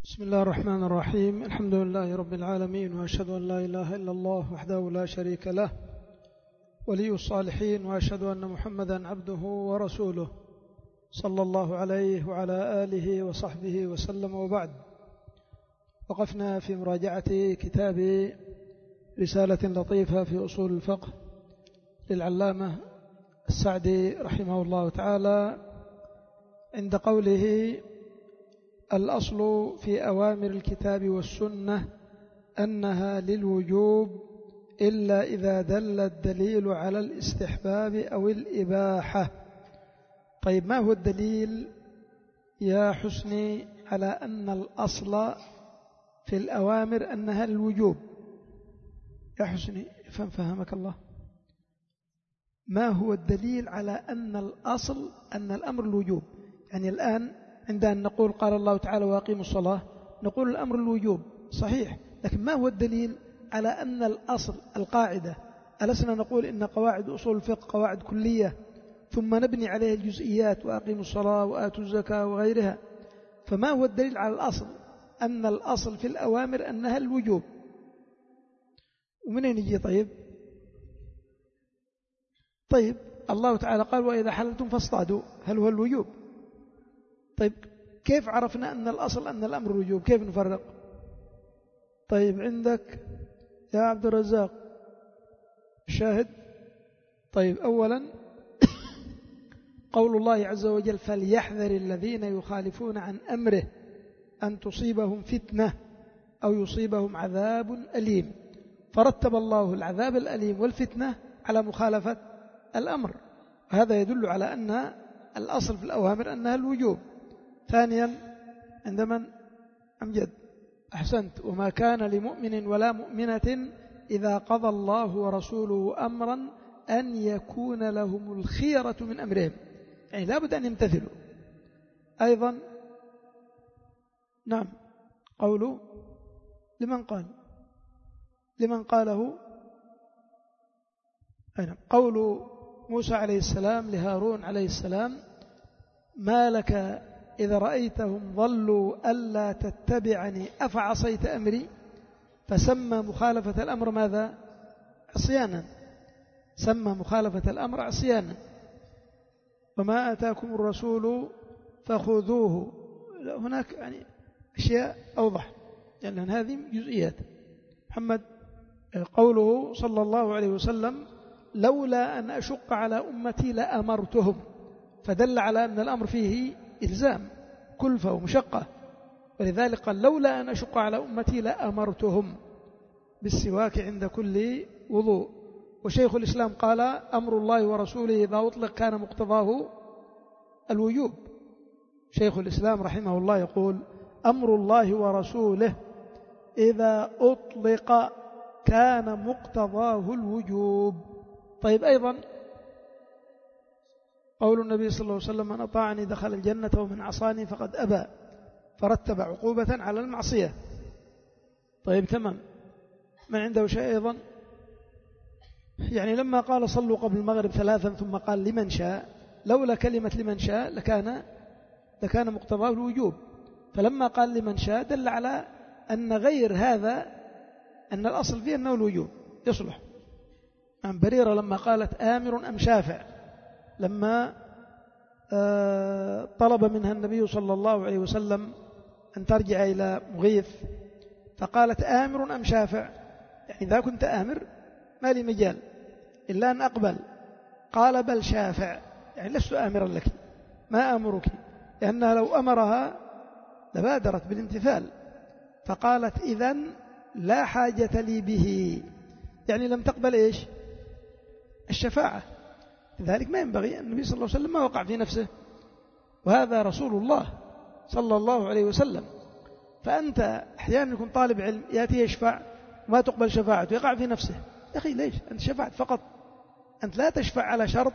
بسم الله الرحمن الرحيم. الحمد لله رب العالمين، وأشهد أن لا إله إلا الله وحده لا شريك له ولي الصالحين، وأشهد أن محمدا عبده ورسوله صلى الله عليه وعلى آله وصحبه وسلم. وبعد، وقفنا في مراجعة كتاب رسالة لطيفة في أصول الفقه للعلامة السعدي رحمه الله تعالى عند قوله: الأصل في أوامر الكتاب والسنة أنها للوجوب إلا إذا دل الدليل على الاستحباب أو الإباحة. طيب، ما هو الدليل يا حسني على أن الأصل في الأوامر أنها للوجوب؟ يا حسني فهمك الله، ما هو الدليل على أن الأصل أن الأمر الوجوب؟ يعني الآن عندما نقول قال الله تعالى وأقيموا الصلاة نقول الأمر الوجوب صحيح، لكن ما هو الدليل على أن الأصل القاعدة؟ ألسنا نقول إن قواعد أصول الفقه قواعد كلية ثم نبني عليها الجزئيات، وأقيموا الصلاة وآتوا الزكاة وغيرها؟ فما هو الدليل على الأصل أن الأصل في الأوامر أنها الوجوب؟ ومنين يجي؟ طيب الله تعالى قال وإذا حللتم فاصطادوا، هل هو الوجوب؟ طيب كيف عرفنا أن الأصل أن الأمر الوجوب؟ كيف نفرق؟ طيب عندك يا عبد الرزاق شاهد. طيب أولا قول الله عز وجل: فليحذر الذين يخالفون عن أمره أن تصيبهم فتنة أو يصيبهم عذاب أليم. فرتب الله العذاب الأليم والفتنة على مخالفة الأمر، وهذا يدل على أن الأصل في الأوامر أنها الوجوب. ثانيا عند من؟ أمجد، أحسنت: وما كان لمؤمن ولا مؤمنة إذا قضى الله ورسوله أمرا أن يكون لهم الخيرة من أمرهم، يعني لا بد أن يمتثلوا. أيضا نعم، قوله لمن قاله قول موسى عليه السلام لهارون عليه السلام: ما لك إذا رأيتهم ضلوا ألا تتبعني أفعصيت أمري؟ فسمى مخالفة الأمر ماذا؟ عصيانا. سمى مخالفة الأمر عصيانا. وما آتاكم الرسول فخذوه. هناك يعني أشياء أوضح، لأن يعني هذه جزئيات. محمد قوله صلى الله عليه وسلم: لولا أن أشق على أمتي لأمرتهم، فدل على أن الأمر فيه إلزام كلفة ومشقة، ولذلك قال: لولا أن أشق على أمتي لأمرتهم بالسواك عند كل وضوء. وشيخ الإسلام قال: أمر الله ورسوله إذا أطلق كان مقتضاه الوجوب. شيخ الإسلام رحمه الله يقول: أمر الله ورسوله إذا أطلق كان مقتضاه الوجوب. طيب أيضا قول النبي صلى الله عليه وسلم: من أطاعني دخل الجنة ومن عصاني فقد أبى، فرتب عقوبة على المعصية. طيب تمام. من عنده شيء أيضا؟ يعني لما قال صلوا قبل المغرب ثلاثا ثم قال لمن شاء، لولا كلمة لمن شاء لكان مقتضاه الوجوب، فلما قال لمن شاء دل على أن غير هذا أن الأصل فيه أنه الوجوب يصلح. عن بريرة لما قالت آمر أم شافع، لما طلب منها النبي صلى الله عليه وسلم أن ترجع إلى مغيث، فقالت آمر أم شافع، يعني إذا كنت آمر ما لي مجال إلا أن أقبل. قال بل شافع، يعني لست آمرا لك، ما أمرك، لأنها لو أمرها لبادرت بالامتثال. فقالت إذن لا حاجة لي به، يعني لم تقبل إيش؟ الشفاعة. لذلك ما ينبغي، النبي صلى الله عليه وسلم ما وقع في نفسه، وهذا رسول الله صلى الله عليه وسلم. فأنت أحيانا يكون طالب علم يأتي يشفع وما تقبل شفاعته، يقع في نفسه: يا أخي ليش أنت شفعت فقط، أنت لا تشفع على شرط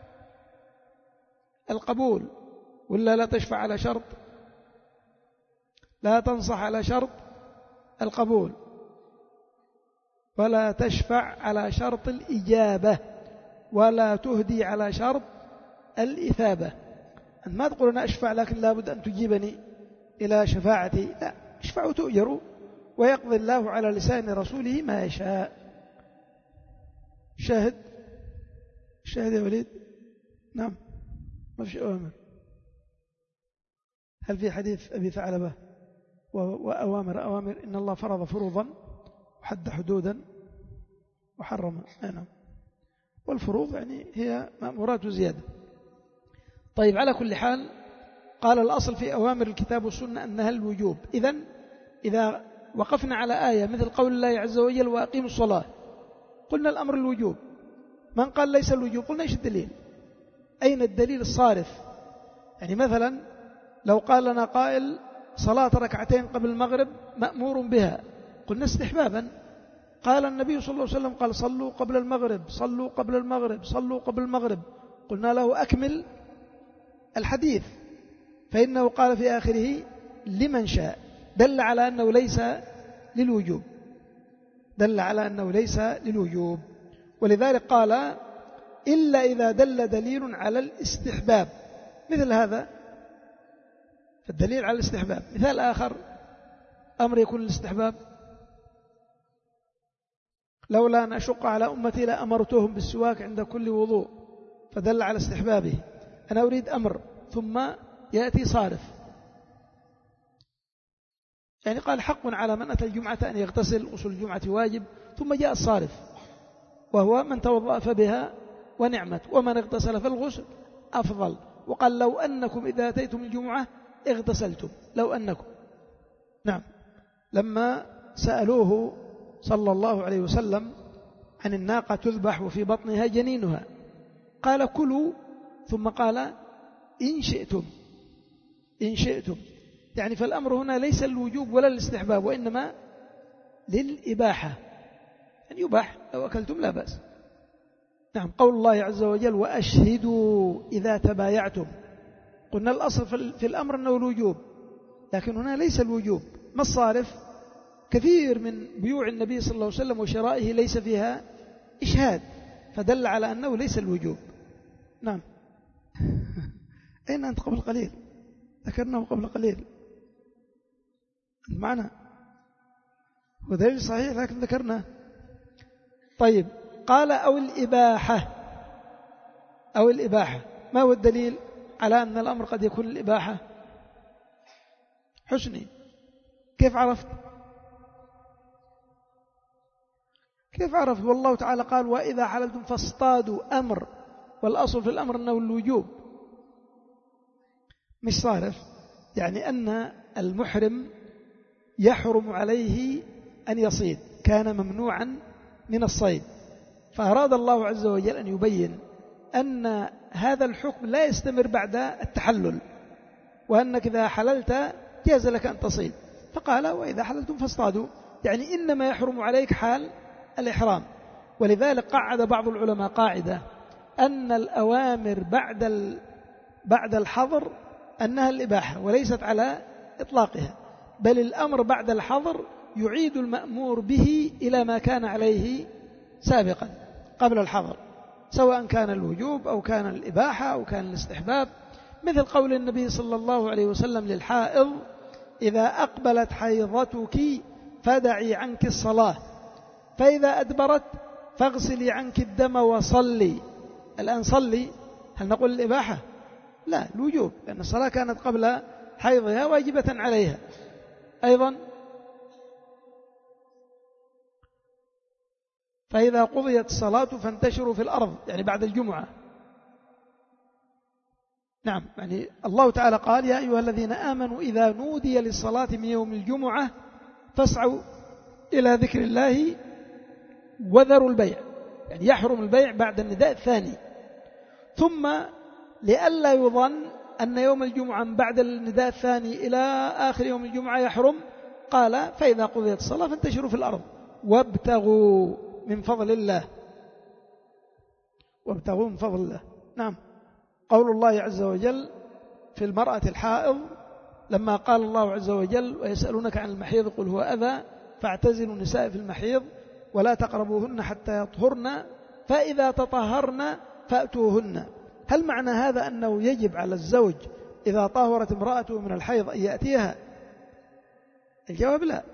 القبول، ولا لا تشفع على شرط، لا تنصح على شرط القبول، ولا تشفع على شرط الإجابة، ولا تهدي على شرط الإثابة. أنت ما تقول أنا أشفع لكن لابد أن تجيبني إلى شفاعتي، لا، اشفعوا تؤجروا، ويقضي الله على لسان رسوله ما يشاء. شاهد يا وليد. نعم، ما في أوامر. هل في حديث أبي ثعلبة وأوامر إن الله فرض فروضا وحد حدودا وحرم. نعم، والفروض يعني هي مأمورات وزيادة. طيب، على كل حال قال الأصل في أوامر الكتاب والسنة أنها الوجوب. إذا وقفنا على آية مثل قول الله عز وجل وأقيموا الصلاة، قلنا الأمر الوجوب. من قال ليس الوجوب قلنا إيش الدليل؟ أين الدليل الصارف؟ يعني مثلا لو قال لنا قائل صلاة ركعتين قبل المغرب مأمور بها، قلنا استحبابا. قال النبي صلى الله عليه وسلم قال صلوا قبل المغرب، صلوا قبل المغرب، صلوا قبل المغرب، قلنا له أكمل الحديث، فإنه قال في آخره لمن شاء، دل على أنه ليس للوجوب. ولذلك قال إلا إذا دل دليل على الاستحباب مثل هذا، فالدليل على الاستحباب. مثال آخر أمر يكون الاستحباب، لولا أن أشق على أمتي لأمرتهم بالسواك عند كل وضوء، فدل على استحبابه. أنا أريد أمر ثم يأتي صارف، يعني قال حق على من أتى الجمعة أن يغتسل، غسل الجمعة واجب، ثم جاء الصارف وهو من توضأ فبها ونعمت، ومن اغتسل فالغسل أفضل. وقال لو أنكم إذا أتيتم الجمعة اغتسلتم، لو أنكم. نعم، لما سألوه صلى الله عليه وسلم عن الناقة تذبح وفي بطنها جنينها، قال كلوا، ثم قال إن شئتم. يعني فالأمر هنا ليس الوجوب ولا الاستحباب، وإنما للإباحة، يعني يباح لو أكلتم لا بأس. نعم، قول الله عز وجل وأشهدوا إذا تبايعتم، قلنا الأصل في الأمر أنه الوجوب، لكن هنا ليس الوجوب. ما الصارف؟ كثير من بيوع النبي صلى الله عليه وسلم وشرائه ليس فيها إشهاد، فدل على أنه ليس الوجوب. نعم. أين أنت قبل قليل؟ ذكرناه قبل قليل معنا، ودليل صحيح لكن ذكرناه. طيب، قال أو الإباحة. ما هو الدليل على أن الأمر قد يكون الإباحة؟ حسني، كيف عرفت؟ والله تعالى قال وإذا حللتم فاصطادوا، أمر، والأصل في الأمر أنه الوجوب مش صارف. يعني أن المحرم يحرم عليه أن يصيد، كان ممنوعا من الصيد، فأراد الله عز وجل أن يبين أن هذا الحكم لا يستمر بعد التحلل، وأنك إذا حللت جاز لك أن تصيد، فقال وإذا حللتم فاصطادوا، يعني إنما يحرم عليك حال الإحرام. ولذلك قعد بعض العلماء قاعدة أن الأوامر بعد الحظر أنها الإباحة وليست على إطلاقها، بل الأمر بعد الحظر يعيد المأمور به إلى ما كان عليه سابقا قبل الحظر، سواء كان الوجوب أو كان الإباحة أو كان الاستحباب. مثل قول النبي صلى الله عليه وسلم للحائض إذا أقبلت حيضتك فدعي عنك الصلاة، فإذا أدبرت فاغسلي عنك الدم وصلي. الآن صلي، هل نقول الإباحة؟ لا، الوجوب، لأن الصلاة كانت قبل حيضها واجبة عليها أيضا. فإذا قضيت الصلاة فانتشروا في الأرض، يعني بعد الجمعة. نعم، يعني الله تعالى قال يا أيها الذين آمنوا إذا نودي للصلاة من يوم الجمعة فاسعوا إلى ذكر الله وذروا البيع، يعني يحرم البيع بعد النداء الثاني. ثم لئلا يظن أن يوم الجمعة بعد النداء الثاني إلى آخر يوم الجمعة يحرم، قال فإذا قضيت الصلاة فانتشروا في الأرض وابتغوا من فضل الله. نعم، قول الله عز وجل في المرأة الحائض لما قال الله عز وجل ويسألونك عن المحيض قل هو أذى فاعتزلوا النساء في المحيض ولا تقربوهن حتى يطهرن فإذا تطهرن فأتوهن. هل معنى هذا أنه يجب على الزوج إذا طهرت امرأته من الحيض أن يأتيها الجواب لا،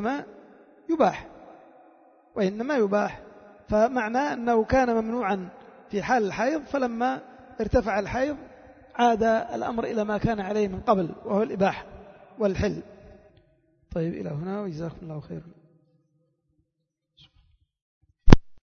وإنما يباح. فمعنى أنه كان ممنوعا في حال الحيض، فلما ارتفع الحيض عاد الأمر إلى ما كان عليه من قبل، وهو الإباحة والحل. طيب إلى هنا، وجزاكم الله خيرا.